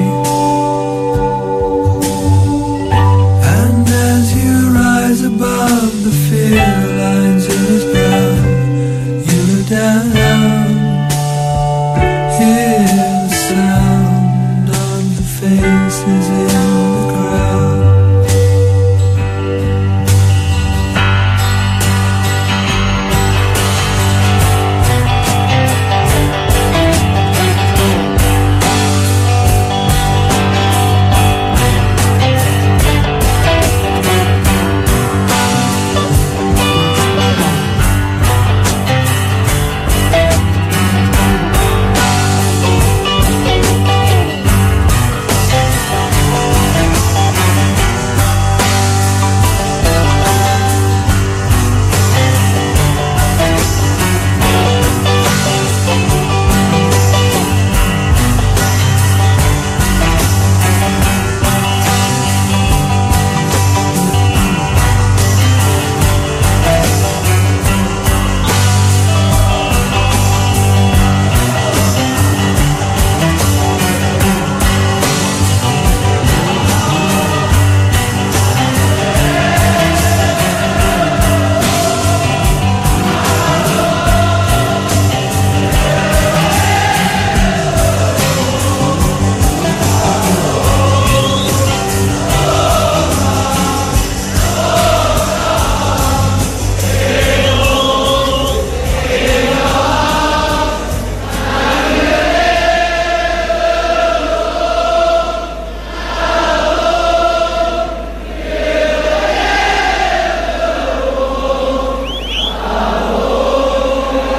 And as you rise above the fear lines in his brow, you look down, hear the sound of the faces in